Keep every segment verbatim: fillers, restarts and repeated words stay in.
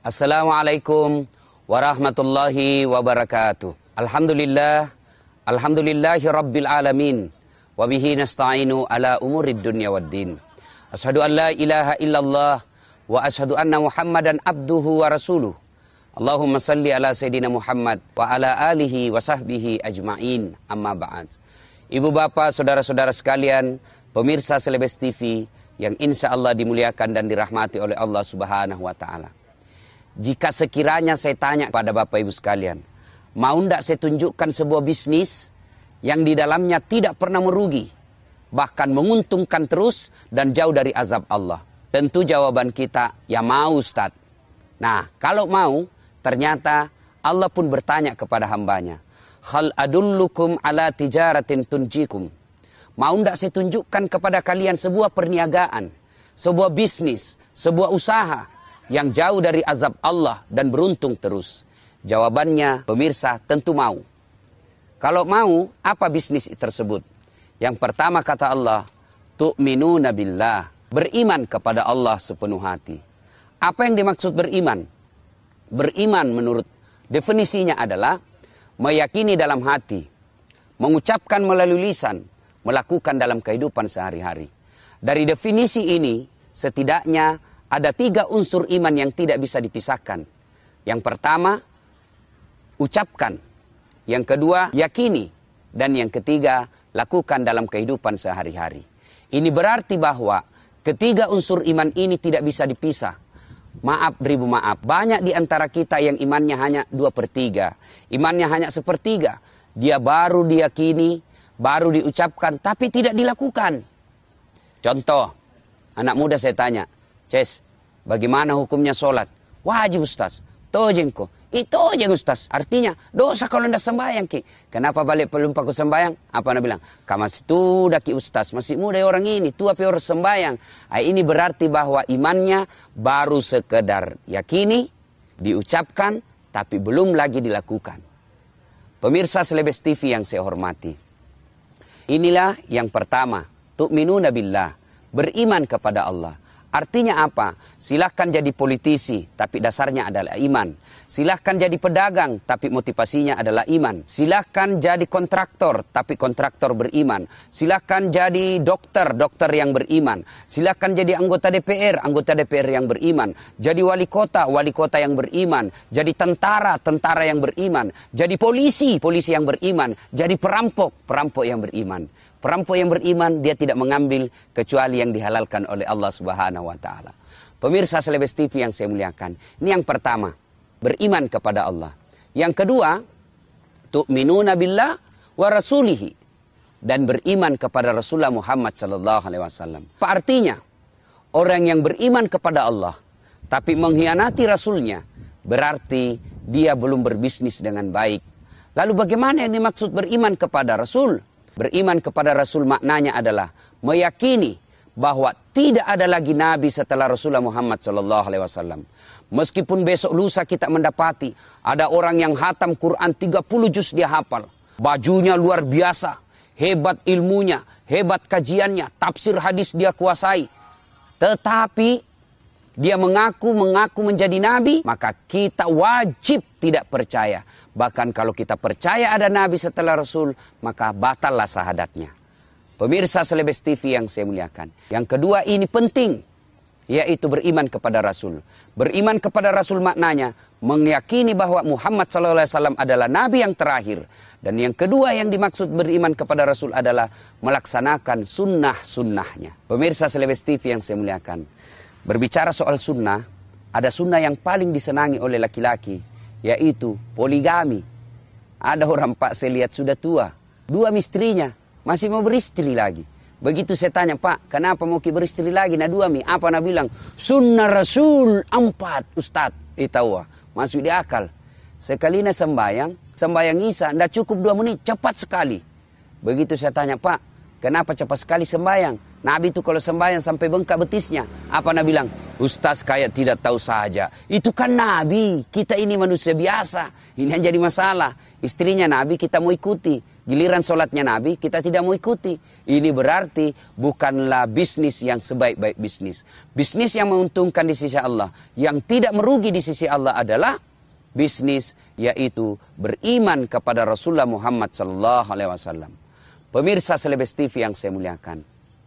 Assalamualaikum warahmatullahi wabarakatuh. Alhamdulillah, alhamdulillahi rabbil alamin. Wabihi nasta'inu ala umurid dunya waddin. Ashadu an la ilaha illallah wa ashadu anna muhammadan abduhu wa rasuluh. Allahumma salli ala sayyidina Muhammad wa ala alihi wa sahbihi ajma'in, amma ba'd. Ibu bapak, saudara-saudara sekalian, pemirsa Selebes T V yang insya Allah dimuliakan dan dirahmati oleh Allah subhanahu wa ta'ala. Jika sekiranya saya tanya kepada bapak ibu sekalian, mau tidak saya tunjukkan sebuah bisnis yang di dalamnya tidak pernah merugi, bahkan menguntungkan terus dan jauh dari azab Allah? Tentu jawaban kita, ya mau Ustaz. Nah, kalau mau, ternyata Allah pun bertanya kepada hambanya, Hal adullukum ala tijaratin tunjikum. Mau tidak saya tunjukkan kepada kalian sebuah perniagaan, sebuah bisnis, sebuah usaha yang jauh dari azab Allah dan beruntung terus? Jawabannya, pemirsa, tentu mau. Kalau mau, apa bisnis tersebut? Yang pertama kata Allah, tu'minuna billah, beriman kepada Allah sepenuh hati. Apa yang dimaksud beriman? Beriman menurut definisinya adalah meyakini dalam hati, mengucapkan melalui lisan, melakukan dalam kehidupan sehari-hari. Dari definisi ini, setidaknya ada tiga unsur iman yang tidak bisa dipisahkan. Yang pertama, ucapkan. Yang kedua, yakini. Dan yang ketiga, lakukan dalam kehidupan sehari-hari. Ini berarti bahwa ketiga unsur iman ini tidak bisa dipisah. Maaf beribu maaf, banyak di antara kita yang imannya hanya dua per tiga. Imannya hanya sepertiga. Dia baru diyakini, baru diucapkan, tapi tidak dilakukan. Contoh, anak muda saya tanya, Ces, bagaimana hukumnya sholat? Wajib Ustaz. Tojengko. Itu aja Ustaz. Artinya, dosa kalau tidak sembahyang ki. Kenapa balik belum paku sembahyang? Apa anda bilang? Kamu masih tua ki Ustaz. Masih muda orang ini. Tua pi orang sembahyang. Nah, ini berarti bahwa imannya baru sekedar yakini, diucapkan, tapi belum lagi dilakukan. Pemirsa Selebes T V yang saya hormati. Inilah yang pertama. Tu'minuna billah. Beriman kepada Allah. Artinya apa? Silahkan jadi politisi, tapi dasarnya adalah iman. Silahkan jadi pedagang, tapi motivasinya adalah iman. Silahkan jadi kontraktor, tapi kontraktor beriman. Silahkan jadi dokter, dokter yang beriman. Silahkan jadi anggota D P R, anggota D P R yang beriman. Jadi wali kota, wali kota yang beriman. Jadi tentara, tentara yang beriman. Jadi polisi, polisi yang beriman. Jadi perampok, perampok yang beriman. Perampok yang beriman, dia tidak mengambil kecuali yang dihalalkan oleh Allah subhanahu wa ta'ala. Pemirsa Selebes T V yang saya muliakan. Ini yang pertama, beriman kepada Allah. Yang kedua, tu'minuna billah wa rasulihi. Dan beriman kepada Rasulullah Muhammad sallallahu alaihi wasallam. Apa artinya? Orang yang beriman kepada Allah, tapi mengkhianati Rasulnya, berarti dia belum berbisnis dengan baik. Lalu bagaimana yang dimaksud beriman kepada Rasul? Beriman kepada Rasul maknanya adalah meyakini bahwa tidak ada lagi Nabi setelah Rasulullah Muhammad sallallahu alaihi wasallam. Meskipun besok lusa kita mendapati ada orang yang hatam Quran tiga puluh juz dia hafal. Bajunya luar biasa, hebat ilmunya, hebat kajiannya, tafsir hadis dia kuasai. Tetapi dia mengaku mengaku menjadi Nabi, maka kita wajib tidak percaya. Bahkan kalau kita percaya ada Nabi setelah Rasul, maka batallah syahadatnya. Pemirsa Selebes T V yang saya muliakan. Yang kedua ini penting, yaitu beriman kepada Rasul. Beriman kepada Rasul maknanya meyakini bahwa Muhammad sallallahu alaihi wasallam adalah Nabi yang terakhir. Dan yang kedua yang dimaksud beriman kepada Rasul adalah melaksanakan sunnah-sunnahnya. Pemirsa Selebes T V yang saya muliakan. Berbicara soal sunnah, ada sunnah yang paling disenangi oleh laki-laki, yaitu poligami. Ada orang Pak saya lihat sudah tua, dua istrinya, masih mau beristri lagi. Begitu saya tanya, Pak, kenapa mau beristri lagi? Nah dua mi, apa nak bilang? Sunnah Rasul empat, Ustadz. Itawa, masuk di akal. Sekali na sembayang, sembayang Isya, tidak cukup dua menit, cepat sekali. Begitu saya tanya, Pak, kenapa cepat sekali sembayang? Nabi itu kalau sembahyang sampai bengkak betisnya. Apa Nabi bilang? Ustaz kayak tidak tahu saja. Itu kan Nabi. Kita ini manusia biasa. Ini yang jadi masalah. Istrinya Nabi kita mau ikuti. Giliran sholatnya Nabi, kita tidak mau ikuti. Ini berarti bukanlah bisnis yang sebaik-baik bisnis. Bisnis yang menguntungkan di sisi Allah, yang tidak merugi di sisi Allah adalah bisnis yaitu beriman kepada Rasulullah Muhammad sallallahu alaihi wasallam. Pemirsa Selebes T V yang saya muliakan.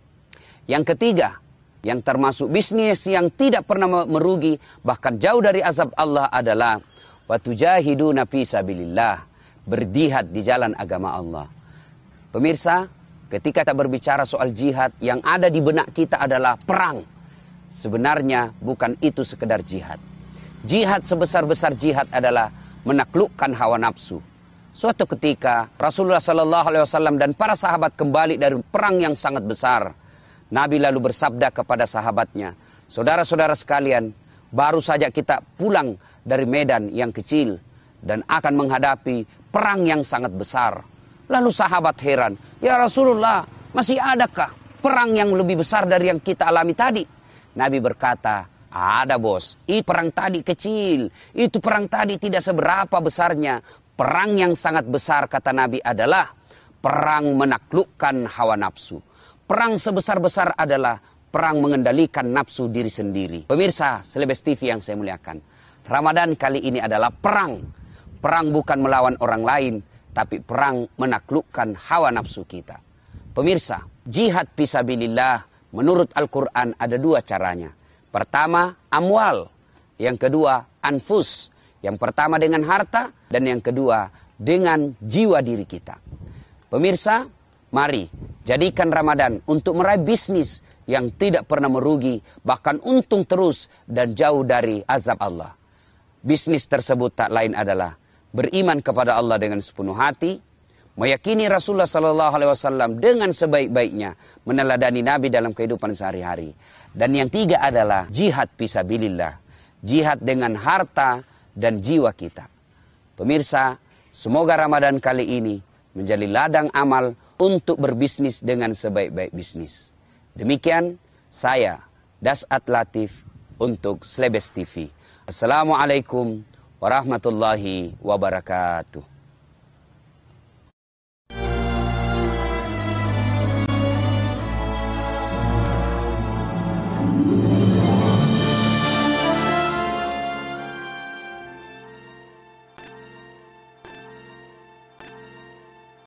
Yang ketiga, yang termasuk bisnis yang tidak pernah merugi, bahkan jauh dari azab Allah adalah watujahiduna fi sabilillah. Berjihad di jalan agama Allah. Pemirsa, ketika kita berbicara soal jihad, yang ada di benak kita adalah perang. Sebenarnya bukan itu sekedar jihad. Jihad sebesar-besar jihad adalah menaklukkan hawa nafsu. Suatu ketika Rasulullah Sallallahu Alaihi Wasallam dan para sahabat kembali dari perang yang sangat besar. Nabi lalu bersabda kepada sahabatnya, saudara-saudara sekalian, baru saja kita pulang dari medan yang kecil dan akan menghadapi perang yang sangat besar. Lalu sahabat heran, ya Rasulullah, masih adakah perang yang lebih besar dari yang kita alami tadi? Nabi berkata, ada bos, itu perang tadi kecil, itu perang tadi tidak seberapa besarnya. Perang yang sangat besar, kata Nabi, adalah perang menaklukkan hawa nafsu. Perang sebesar-besar adalah perang mengendalikan nafsu diri sendiri. Pemirsa Selebes T V yang saya muliakan, Ramadan kali ini adalah perang. Perang bukan melawan orang lain, tapi perang menaklukkan hawa nafsu kita. Pemirsa, jihad fisabilillah menurut Al-Quran ada dua caranya. Pertama, amwal. Yang kedua, anfus. Yang pertama dengan harta, dan yang kedua dengan jiwa diri kita. Pemirsa, mari jadikan Ramadan untuk meraih bisnis yang tidak pernah merugi, bahkan untung terus dan jauh dari azab Allah. Bisnis tersebut tak lain adalah beriman kepada Allah dengan sepenuh hati, meyakini Rasulullah Sallallahu Alaihi Wasallam dengan sebaik-baiknya, meneladani Nabi dalam kehidupan sehari-hari. Dan yang tiga adalah jihad fisabilillah, jihad dengan harta dan jiwa kita. Pemirsa, semoga Ramadan kali ini menjadi ladang amal untuk berbisnis dengan sebaik-baik bisnis. Demikian saya, Das'at Latif untuk Selebes T V. Assalamualaikum warahmatullahi wabarakatuh.